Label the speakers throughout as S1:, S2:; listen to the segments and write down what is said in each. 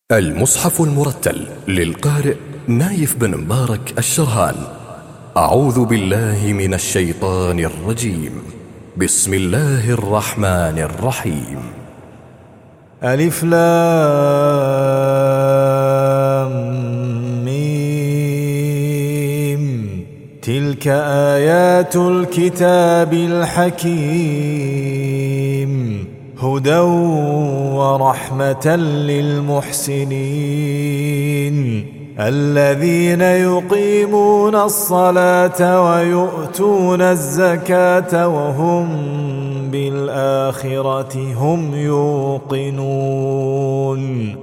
S1: المصحف المرتل للقارئ نايف بن مبارك الشرهان. أعوذ بالله من الشيطان الرجيم. بسم الله الرحمن الرحيم.
S2: ألف لام ميم. تلك آيات الكتاب الحكيم، هدى ورحمة للمحسنين الذين يقيمون الصلاة ويؤتون الزكاة وهم بالآخرة هم يوقنون.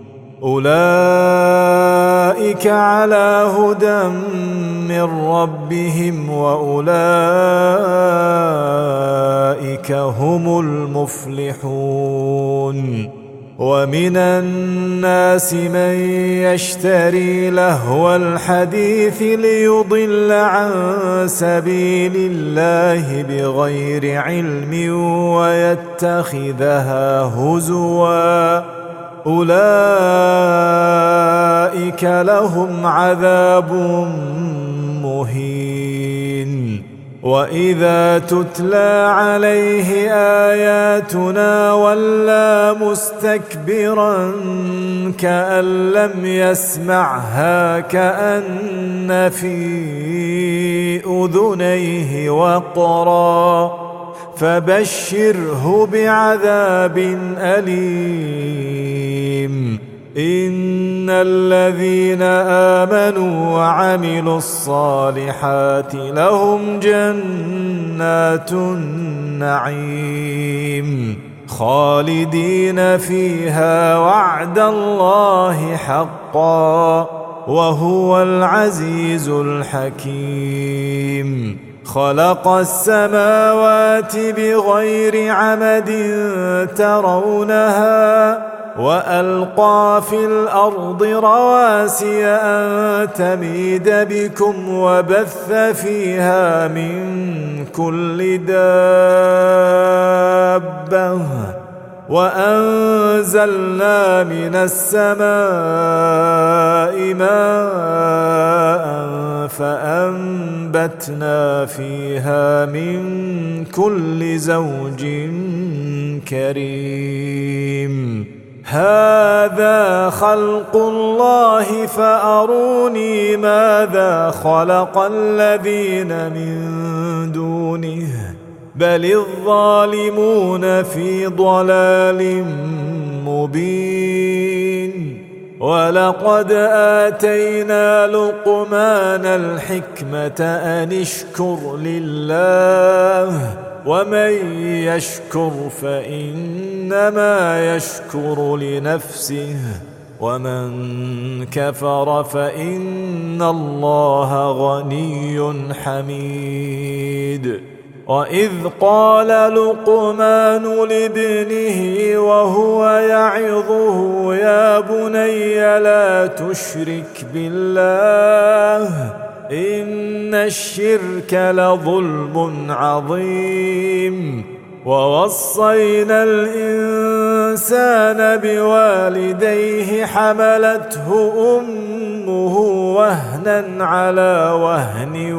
S2: أولئك على هدى من ربهم وأولئك هم المفلحون. ومن الناس من يشتري لهو الحديث ليضل عن سبيل الله بغير علم ويتخذها هزوا، أولئك لهم عذاب مهين. وإذا تتلى عليه آياتنا ولى مستكبرا كأن لم يسمعها كأن في أذنيه وقرا، فبشره بعذاب أليم. إن الذين آمنوا وعملوا الصالحات لهم جنات النعيم خالدين فيها وعد الله حقا، وهو العزيز الحكيم. خلق السماوات بغير عمد ترونها وألقى في الأرض رواسي أن تميد بكم وبث فيها من كل دابة، وأنزلنا من السماء ماء فأنبتنا فيها من كل زوج كريم. هذا خلق الله فأروني ماذا خلق الذين من دونه، بل الظالمون في ضلال مبين. ولقد آتينا لقمان الحكمة أن اشكر لله، ومن يشكر فإنما يشكر لنفسه، ومن كفر فإن الله غني حميد. وإذ قال لقمان لابنه وهو يعظه يا بني لا تشرك بالله إن الشرك لظلم عظيم. ووصينا الإنسان بوالديه حملته أمه وهنا على وهن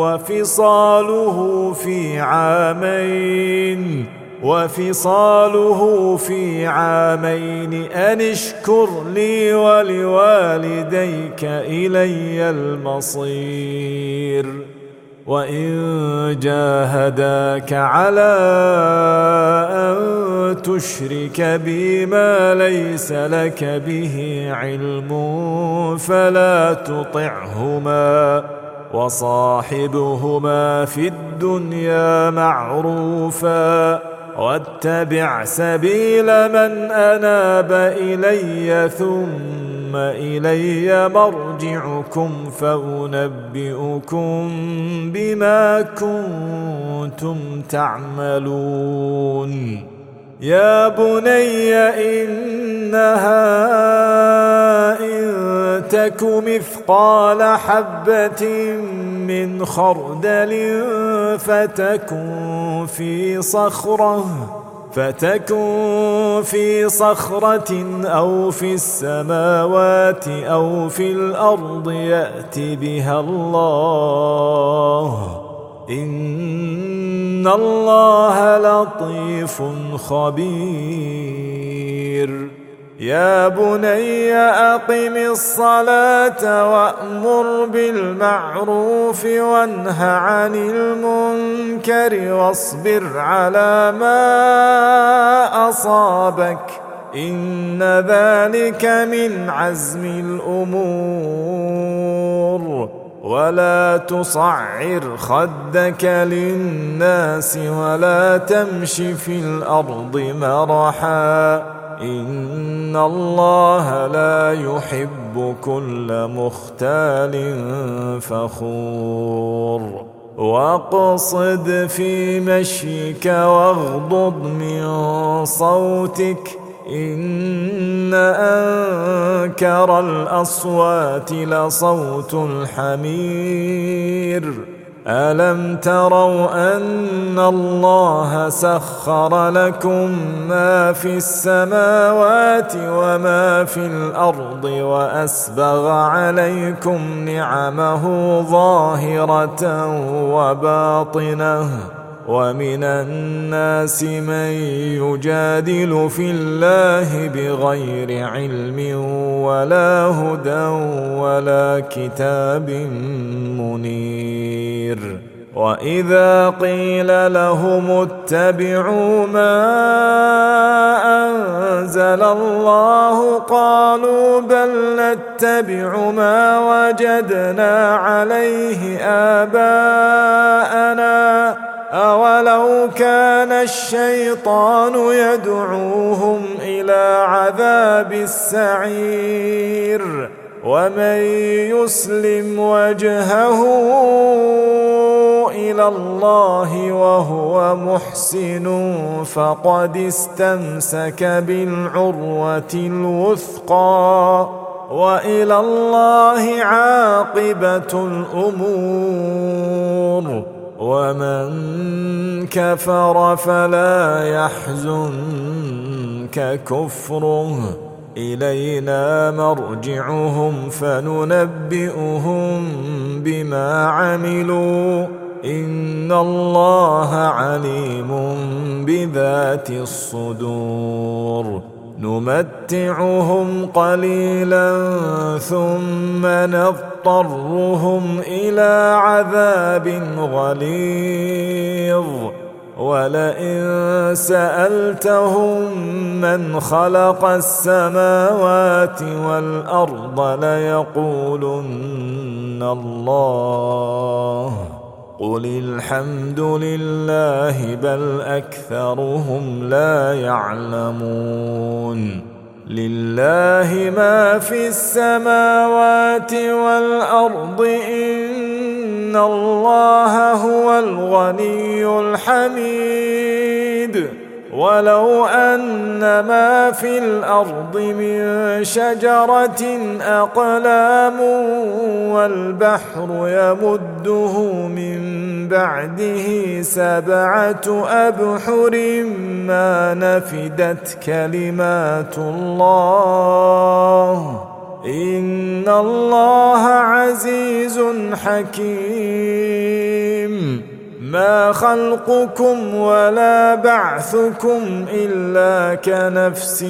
S2: وفصاله في عامين أن اشكر لي ولوالديك إلي المصير. وإن جاهداك على أن تشرك بي ما ليس لك به علم فلا تطعهما، وصاحبهما في الدنيا معروفا، واتبع سبيل من أناب إلي ثم إلي مرجعكم فأنبئكم بما كنتم تعملون. يا بني إنها إن تك مثقال حبة من خردل فتكن في صخرة فتكن في صخرة أو في السماوات أو في الأرض يأت بها الله إن الله لطيف خبير. يا بني أقم الصلاة وأمر بالمعروف وانه عن المنكر واصبر على ما أصابك إن ذلك من عزم الأمور. ولا تصعر خدك للناس ولا تمش في الأرض مرحا إن الله لا يحب كل مختال فخور. واقصد في مشيك واغضض من صوتك إن أنكر الأصوات لصوت الحمير. ألم تروا أن الله سخر لكم ما في السماوات وما في الأرض وأسبغ عليكم نعمه ظاهرة وباطنة ومن الناس من يجادل في الله بغير علم ولا هدى ولا كتاب منير. وإذا قيل لهم اتبعوا ما أنزل الله قالوا بل نتبع ما وجدنا عليه آباءنا أولو كان الشيطان يدعوهم إلى عذاب السعير. ومن يسلم وجهه إلى الله وهو محسن فقد استمسك بالعروة الوثقى وإلى الله عاقبة الأمور. ومن كفر فلا يحزنك كفره إلينا مرجعهم فننبئهم بما عملوا إن الله عليم بذات الصدور. نمتعهم قليلا ثم نضطرهم إلى عذاب غليظ. ولئن سألتهم من خلق السماوات والأرض ليقولن الله قل الحمد لله بل أكثرهم لا يعلمون. لله ما في السماوات والأرض إن الله هو الغني الحميد. ولو أن ما في الأرض من شجرة أقلام والبحر يمده من بعده 7 أبحر ما نفدت كلمات الله إن الله عزيز حكيم. ما خلقكم ولا بعثكم إلا كنفس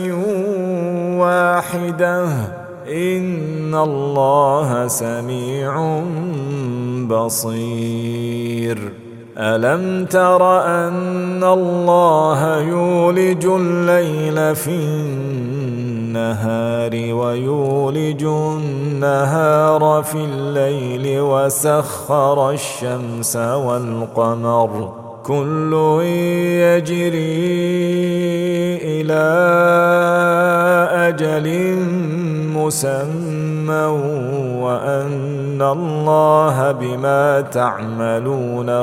S2: واحدة إن الله سميع بصير. ألم تر أن الله يولج الليل في النهار ويولج النهار في الليل وسخر الشمس والقمر كل يجري إلى أجل مسمى وأن الله بما تعملون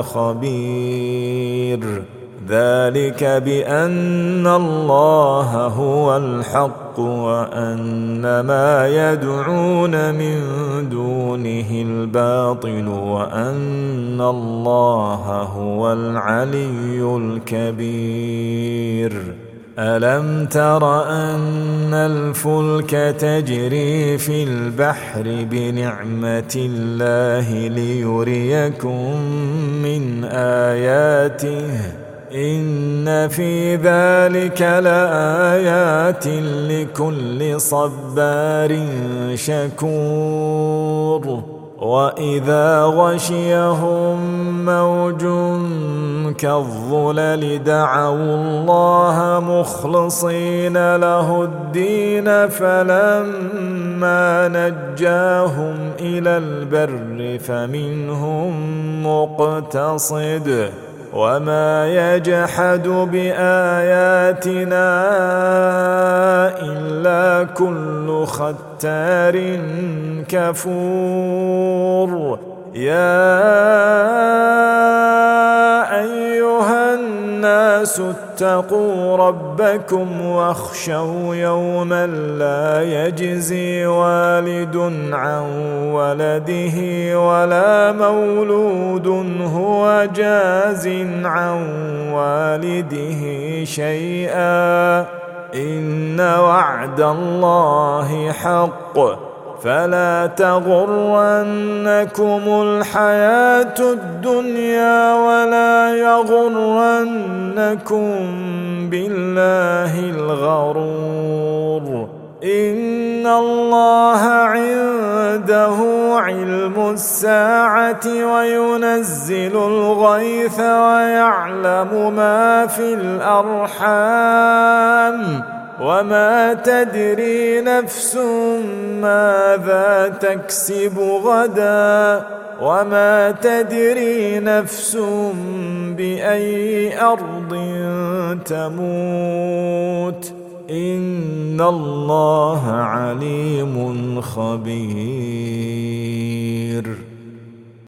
S2: خبير. ذلك بأن الله هو الحق وأن ما يدعون من دونه الباطل وأن الله هو العلي الكبير. ألم تر أن الفلك تجري في البحر بنعمة الله ليريكم من آياته إن في ذلك لآيات لكل صبار شكور. وإذا غشيهم موج كالظلل دعوا الله مخلصين له الدين فلما نجاهم إلى البر فمنهم مقتصد وما يجحد بآياتنا إلا كل ختار كفور. يا أيها الناس اتقوا ربكم واخشوا يوما لا يجزي والد عن ولده ولا مولود هو جاز عن والده شيئا إن وعد الله حق فلا تغرنكم الحياة الدنيا ولا يغرنكم بالله الغرور. إن الله عنده علم الساعة وينزل الغيث ويعلم ما في الأرحام وما تدري نفس ماذا تكسب غدا وما تدري نفس بأي أرض تموت إن الله عليم خبير.